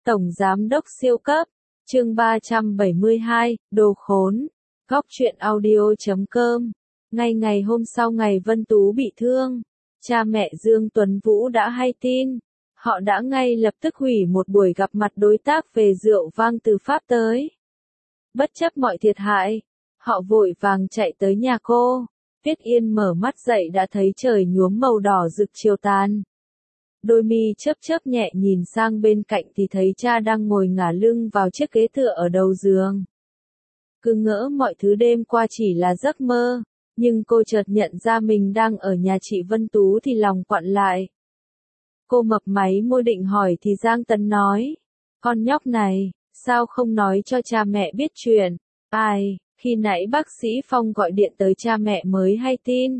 Tổng Giám đốc siêu cấp, chương 372, đồ khốn, góc truyện audio.com. Ngay ngày hôm sau ngày Vân Tú bị thương, cha mẹ Dương Tuấn Vũ đã hay tin. Họ đã ngay lập tức hủy một buổi gặp mặt đối tác về rượu vang từ Pháp tới. Bất chấp mọi thiệt hại, họ vội vàng chạy tới nhà cô. Tuyết Yên mở mắt dậy đã thấy trời nhuốm màu đỏ rực chiều tàn. Đôi mi chớp chớp nhẹ nhìn sang bên cạnh thì thấy cha đang ngồi ngả lưng vào chiếc ghế tựa ở đầu giường. Cứ ngỡ mọi thứ đêm qua chỉ là giấc mơ, nhưng cô chợt nhận ra mình đang ở nhà chị Vân Tú thì lòng quặn lại. Cô mấp máy môi định hỏi thì Giang Tấn nói, con nhóc này, sao không nói cho cha mẹ biết chuyện? Ai, khi nãy bác sĩ Phong gọi điện tới cha mẹ mới hay tin.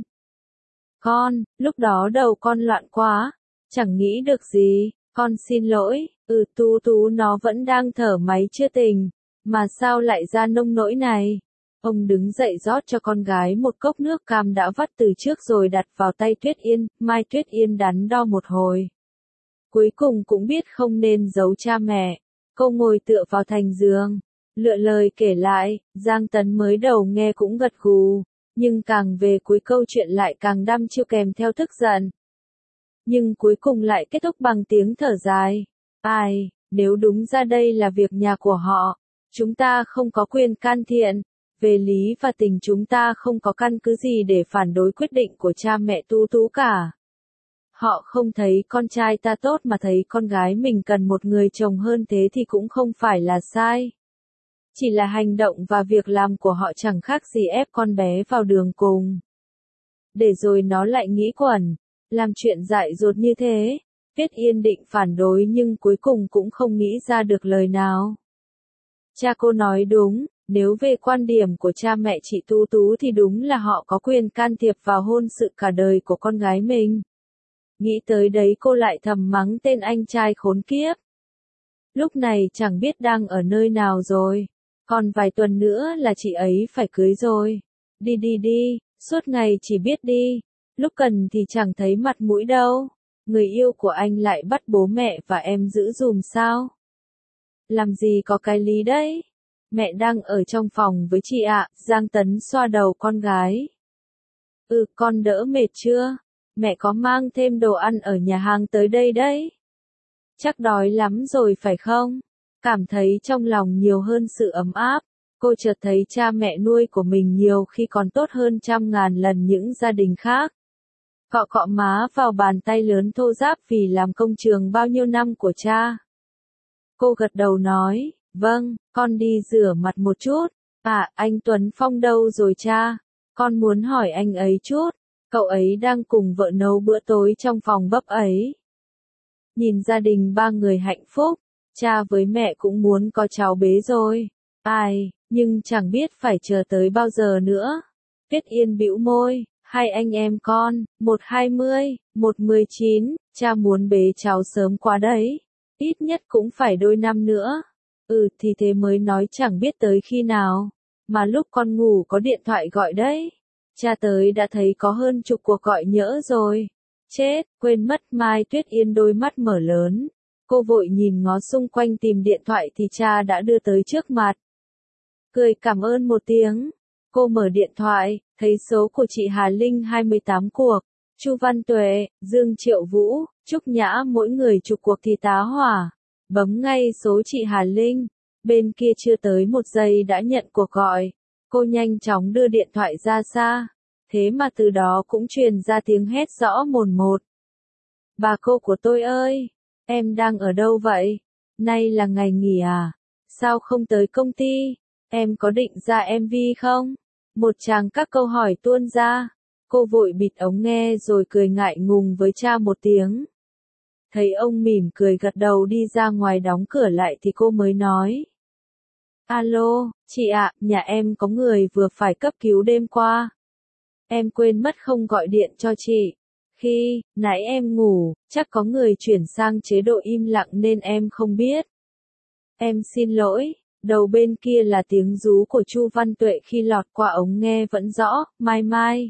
Con, lúc đó đầu con loạn quá, chẳng nghĩ được gì, con xin lỗi, Tú nó vẫn đang thở máy chưa tỉnh, mà sao lại ra nông nỗi này? Ông đứng dậy rót cho con gái một cốc nước cam đã vắt từ trước rồi đặt vào tay Tuyết Yên, Mai Tuyết Yên đắn đo một hồi. Cuối cùng cũng biết không nên giấu cha mẹ, cô ngồi tựa vào thành giường, lựa lời kể lại, Giang Tấn mới đầu nghe cũng gật gù, nhưng càng về cuối câu chuyện lại càng đăm chiêu kèm theo tức giận. Nhưng cuối cùng lại kết thúc bằng tiếng thở dài. Ai, nếu đúng ra đây là việc nhà của họ, chúng ta không có quyền can thiệp, về lý và tình chúng ta không có căn cứ gì để phản đối quyết định của cha mẹ Tú cả. Họ không thấy con trai ta tốt mà thấy con gái mình cần một người chồng hơn thế thì cũng không phải là sai. Chỉ là hành động và việc làm của họ chẳng khác gì ép con bé vào đường cùng. Để rồi nó lại nghĩ quẩn, làm chuyện dại dột như thế. Tuyết Yên định phản đối nhưng cuối cùng cũng không nghĩ ra được lời nào. Cha cô nói đúng, nếu về quan điểm của cha mẹ chị Tú thì đúng là họ có quyền can thiệp vào hôn sự cả đời của con gái mình. Nghĩ tới đấy cô lại thầm mắng tên anh trai khốn kiếp. Lúc này chẳng biết đang ở nơi nào rồi. Còn vài tuần nữa là chị ấy phải cưới rồi. Đi, suốt ngày chỉ biết đi. Lúc cần thì chẳng thấy mặt mũi đâu. Người yêu của anh lại bắt bố mẹ và em giữ dùm sao? Làm gì có cái lý đấy? Mẹ đang ở trong phòng với chị ạ. Giang Tấn xoa đầu con gái. Con đỡ mệt chưa? Mẹ có mang thêm đồ ăn ở nhà hàng tới đây đấy. Chắc đói lắm rồi phải không? Cảm thấy trong lòng nhiều hơn sự ấm áp. Cô chợt thấy cha mẹ nuôi của mình nhiều khi còn tốt hơn 100.000 lần những gia đình khác. Cọ má vào bàn tay lớn thô ráp vì làm công trường bao nhiêu năm của cha. Cô gật đầu nói, vâng, con đi rửa mặt một chút. Anh Tuấn Phong đâu rồi cha? Con muốn hỏi anh ấy chút. Cậu ấy đang cùng vợ nấu bữa tối trong phòng bếp ấy. Nhìn gia đình ba người hạnh phúc, cha với mẹ cũng muốn có cháu bé rồi. Nhưng chẳng biết phải chờ tới bao giờ nữa. Tuyết Yên bĩu môi, hai anh em con, một 20, một 19, cha muốn bế cháu sớm quá đấy. Ít nhất cũng phải đôi năm nữa. Thì thế mới nói chẳng biết tới khi nào. Mà lúc con ngủ có điện thoại gọi đấy. Cha tới đã thấy có hơn chục cuộc gọi nhỡ rồi. Chết, quên mất. Mai Tuyết Yên đôi mắt mở lớn. Cô vội nhìn ngó xung quanh tìm điện thoại thì cha đã đưa tới trước mặt. Cười cảm ơn một tiếng. Cô mở điện thoại, thấy số của chị Hà Linh 28 cuộc. Chu Văn Tuệ, Dương Triệu Vũ, Trúc Nhã mỗi người chục cuộc thì tá hỏa. Bấm ngay số chị Hà Linh. Bên kia chưa tới một giây đã nhận cuộc gọi. Cô nhanh chóng đưa điện thoại ra xa. Thế mà từ đó cũng truyền ra tiếng hét rõ mồn một. Bà cô của tôi ơi, em đang ở đâu vậy? Nay là ngày nghỉ à? Sao không tới công ty? Em có định ra MV không? Một tràng các câu hỏi tuôn ra. Cô vội bịt ống nghe rồi cười ngại ngùng với cha một tiếng. Thấy ông mỉm cười gật đầu đi ra ngoài đóng cửa lại thì cô mới nói. Alo, chị ạ, nhà em có người vừa phải cấp cứu đêm qua. Em quên mất không gọi điện cho chị. Khi nãy em ngủ, chắc có người chuyển sang chế độ im lặng nên em không biết. Em xin lỗi. Đầu bên kia là tiếng rú của Chu Văn Tuệ khi lọt qua ống nghe vẫn rõ, Mai.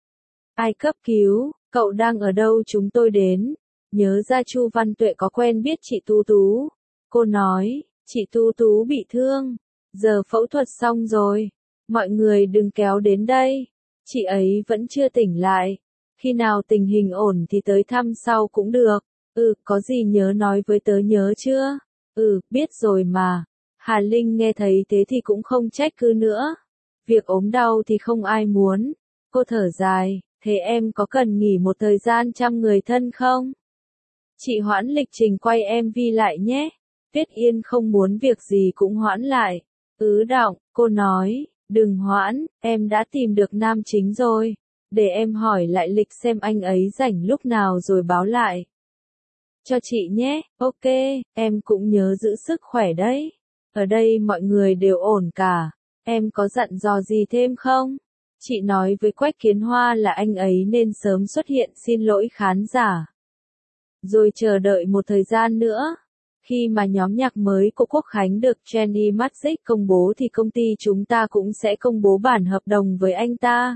Ai cấp cứu, cậu đang ở đâu chúng tôi đến. Nhớ ra Chu Văn Tuệ có quen biết chị Tú. Cô nói, chị Tú Tú bị thương. Giờ phẫu thuật xong rồi. Mọi người đừng kéo đến đây. Chị ấy vẫn chưa tỉnh lại. Khi nào tình hình ổn thì tới thăm sau cũng được. Có gì nhớ nói với tớ nhớ chưa? Biết rồi mà. Hà Linh nghe thấy thế thì cũng không trách cứ nữa. Việc ốm đau thì không ai muốn. Cô thở dài, thế em có cần nghỉ một thời gian chăm người thân không? Chị hoãn lịch trình quay MV lại nhé. Tuyết Yên không muốn việc gì cũng hoãn lại. Đọng, cô nói, đừng hoãn, em đã tìm được nam chính rồi. Để em hỏi lại lịch xem anh ấy rảnh lúc nào rồi báo lại. Cho chị nhé, ok, em cũng nhớ giữ sức khỏe đấy. Ở đây mọi người đều ổn cả. Em có dặn dò gì thêm không? Chị nói với Quách Kiến Hoa là anh ấy nên sớm xuất hiện xin lỗi khán giả. Rồi chờ đợi một thời gian nữa. Khi mà nhóm nhạc mới của Quốc Khánh được Jenny Magic công bố thì công ty chúng ta cũng sẽ công bố bản hợp đồng với anh ta.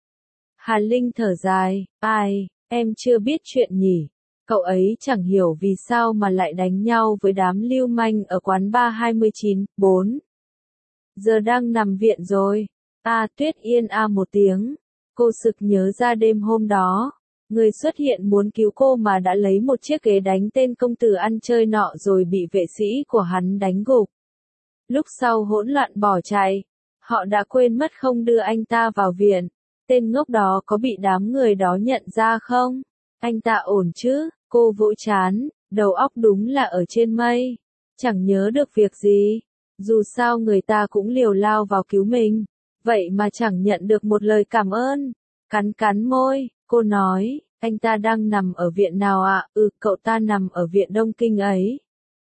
Hà Linh thở dài, em chưa biết chuyện nhỉ. Cậu ấy chẳng hiểu vì sao mà lại đánh nhau với đám lưu manh ở quán bar 29/4. Giờ đang nằm viện rồi. Tuyết Yên một tiếng. Cô sực nhớ ra đêm hôm đó. Người xuất hiện muốn cứu cô mà đã lấy một chiếc ghế đánh tên công tử ăn chơi nọ rồi bị vệ sĩ của hắn đánh gục. Lúc sau hỗn loạn bỏ chạy. Họ đã quên mất không đưa anh ta vào viện. Tên ngốc đó có bị đám người đó nhận ra không? Anh ta ổn chứ? Cô vỗ chán, đầu óc đúng là ở trên mây. Chẳng nhớ được việc gì. Dù sao người ta cũng liều lao vào cứu mình. Vậy mà chẳng nhận được một lời cảm ơn. Cắn môi, cô nói, anh ta đang nằm ở viện nào ạ? Cậu ta nằm ở viện Đông Kinh ấy.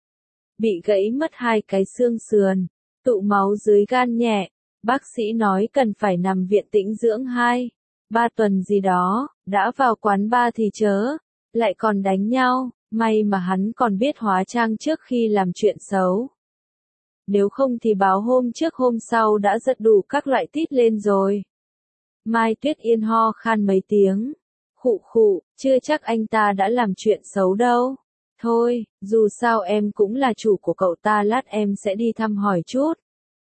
Bị gãy mất 2 cái xương sườn, tụ máu dưới gan nhẹ. Bác sĩ nói cần phải nằm viện tĩnh dưỡng 2-3 tuần gì đó, đã vào quán bar thì chớ, lại còn đánh nhau, may mà hắn còn biết hóa trang trước khi làm chuyện xấu. Nếu không thì báo hôm trước hôm sau đã giật đủ các loại tít lên rồi. Mai Tuyết Yên ho khan mấy tiếng. Khụ, chưa chắc anh ta đã làm chuyện xấu đâu. Thôi, dù sao em cũng là chủ của cậu ta, lát em sẽ đi thăm hỏi chút.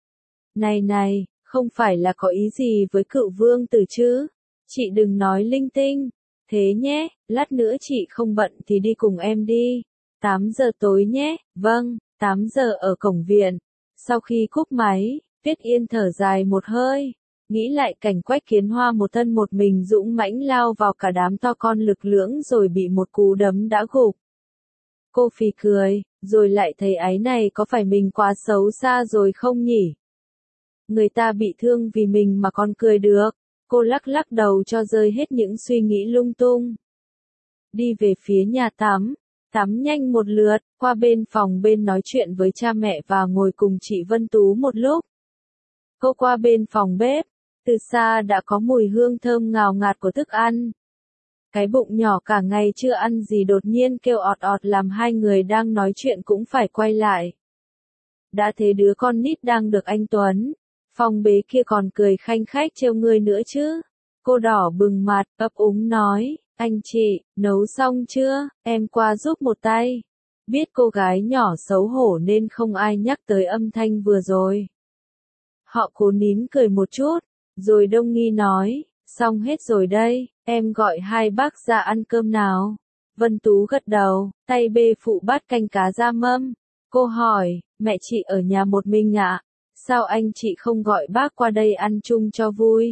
Này, không phải là có ý gì với Cựu Vương Tử chứ? Chị đừng nói linh tinh. Thế nhé, lát nữa chị không bận thì đi cùng em đi. 8 giờ tối nhé, vâng, 8 giờ ở cổng viện. Sau khi cúp máy, Tuyết Yên thở dài một hơi. Nghĩ lại cảnh Quách Kiến Hoa một thân một mình dũng mãnh lao vào cả đám to con lực lưỡng rồi bị một cú đấm đã gục. Cô phì cười, rồi lại thấy áy này, có phải mình quá xấu xa rồi không nhỉ? Người ta bị thương vì mình mà còn cười được. Cô lắc đầu cho rơi hết những suy nghĩ lung tung. Đi về phía nhà tắm nhanh một lượt, qua bên phòng bên nói chuyện với cha mẹ và ngồi cùng chị Vân Tú một lúc. Cô qua bên phòng bếp, từ xa đã có mùi hương thơm ngào ngạt của thức ăn. Cái bụng nhỏ cả ngày chưa ăn gì đột nhiên kêu ọt làm hai người đang nói chuyện cũng phải quay lại. Đã thế đứa con nít đang được anh Tuấn, phòng bế kia còn cười khanh khách trêu người nữa chứ. Cô đỏ bừng mặt, ấp úng nói, anh chị, nấu xong chưa, em qua giúp một tay. Biết cô gái nhỏ xấu hổ nên không ai nhắc tới âm thanh vừa rồi. Họ cố nín cười một chút, rồi đông nghi nói, xong hết rồi đây, em gọi hai bác ra ăn cơm nào. Vân Tú gật đầu, tay bê phụ bát canh cá ra mâm. Cô hỏi, mẹ chị ở nhà một mình ạ? Sao anh chị không gọi bác qua đây ăn chung cho vui?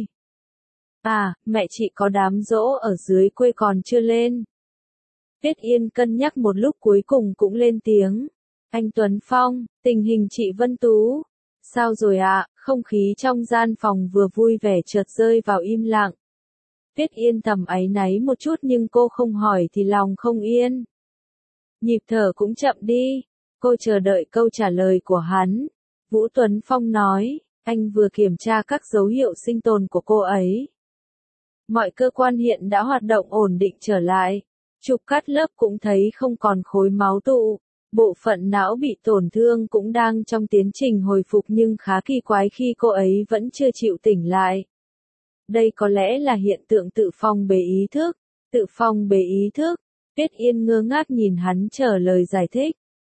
Mẹ chị có đám giỗ ở dưới quê còn chưa lên. Tuyết Yên cân nhắc một lúc cuối cùng cũng lên tiếng. Anh Tuấn Phong, tình hình chị Vân Tú. Sao rồi ạ? Không khí trong gian phòng vừa vui vẻ chợt rơi vào im lặng. Tuyết Yên thầm áy náy một chút nhưng cô không hỏi thì lòng không yên. Nhịp thở cũng chậm đi. Cô chờ đợi câu trả lời của hắn. Vũ Tuấn Phong nói, anh vừa kiểm tra các dấu hiệu sinh tồn của cô ấy. Mọi cơ quan hiện đã hoạt động ổn định trở lại. Chụp cắt lớp cũng thấy không còn khối máu tụ. Bộ phận não bị tổn thương cũng đang trong tiến trình hồi phục nhưng khá kỳ quái khi cô ấy vẫn chưa chịu tỉnh lại. Đây có lẽ là hiện tượng tự phong bế ý thức. Tự phong bế ý thức. Tuyết Yên ngơ ngác nhìn hắn chờ lời giải thích.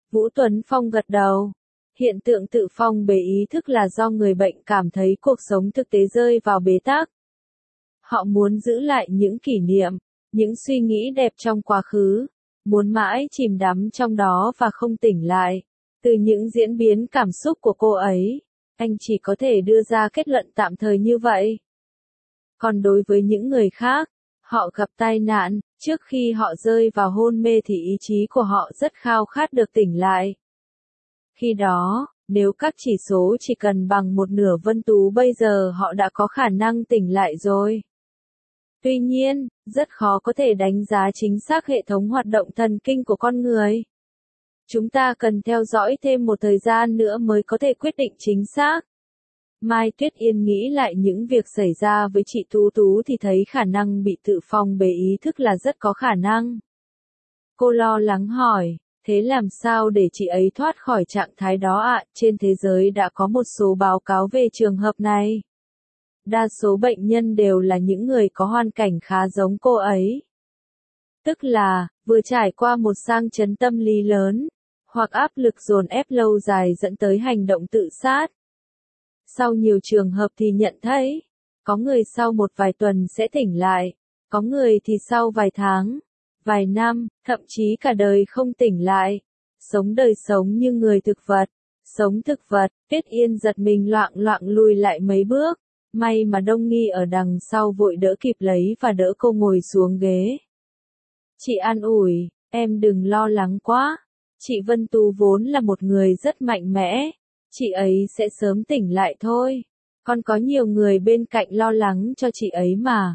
Vũ Tuấn Phong gật đầu. Hiện tượng tự phong bế ý thức là do người bệnh cảm thấy cuộc sống thực tế rơi vào bế tắc. Họ muốn giữ lại những kỷ niệm, những suy nghĩ đẹp trong quá khứ, muốn mãi chìm đắm trong đó và không tỉnh lại. Từ những diễn biến cảm xúc của cô ấy, anh chỉ có thể đưa ra kết luận tạm thời như vậy. Còn đối với những người khác, họ gặp tai nạn, trước khi họ rơi vào hôn mê thì ý chí của họ rất khao khát được tỉnh lại. Khi đó, nếu các chỉ số chỉ cần bằng một nửa Vân Tú bây giờ họ đã có khả năng tỉnh lại rồi. Tuy nhiên, rất khó có thể đánh giá chính xác hệ thống hoạt động thần kinh của con người. Chúng ta cần theo dõi thêm một thời gian nữa mới có thể quyết định chính xác. Mai Tuyết Yên nghĩ lại những việc xảy ra với chị Tú Tú thì thấy khả năng bị tự phong bế ý thức là rất có khả năng. Cô lo lắng hỏi, thế làm sao để chị ấy thoát khỏi trạng thái đó ạ? Trên thế giới đã có một số báo cáo về trường hợp này. Đa số bệnh nhân đều là những người có hoàn cảnh khá giống cô ấy. Tức là, vừa trải qua một sang chấn tâm lý lớn, hoặc áp lực dồn ép lâu dài dẫn tới hành động tự sát. Sau nhiều trường hợp thì nhận thấy, có người sau một vài tuần sẽ tỉnh lại, có người thì sau vài tháng, vài năm, thậm chí cả đời không tỉnh lại. Sống đời sống như người thực vật, sống thực vật. Tuyết Yên giật mình loạng loạng lùi lại mấy bước, may mà Đông Nghi ở đằng sau vội đỡ kịp lấy và đỡ cô ngồi xuống ghế. Chị an ủi, em đừng lo lắng quá, chị Vân Tú vốn là một người rất mạnh mẽ, chị ấy sẽ sớm tỉnh lại thôi, còn có nhiều người bên cạnh lo lắng cho chị ấy mà.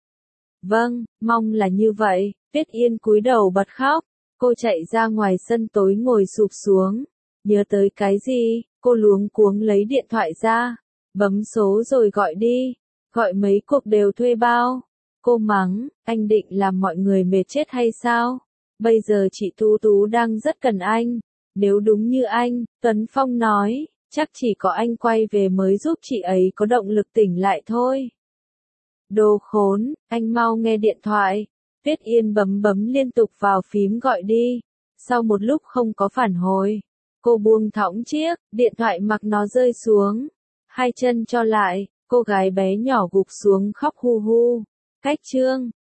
Vâng, mong là như vậy. Tuyết Yên cúi đầu bật khóc, cô chạy ra ngoài sân tối ngồi sụp xuống, nhớ tới cái gì, cô luống cuống lấy điện thoại ra, bấm số rồi gọi đi, gọi mấy cuộc đều thuê bao. Cô mắng, anh định làm mọi người mệt chết hay sao? Bây giờ chị Tú Tú đang rất cần anh, nếu đúng như anh, Tuấn Phong nói, chắc chỉ có anh quay về mới giúp chị ấy có động lực tỉnh lại thôi. Đồ khốn, anh mau nghe điện thoại. Tuyết Yên bấm liên tục vào phím gọi đi. Sau một lúc không có phản hồi, cô buông thõng chiếc điện thoại mặc nó rơi xuống. Hai chân cho lại, cô gái bé nhỏ gục xuống khóc hu hu. Cách chương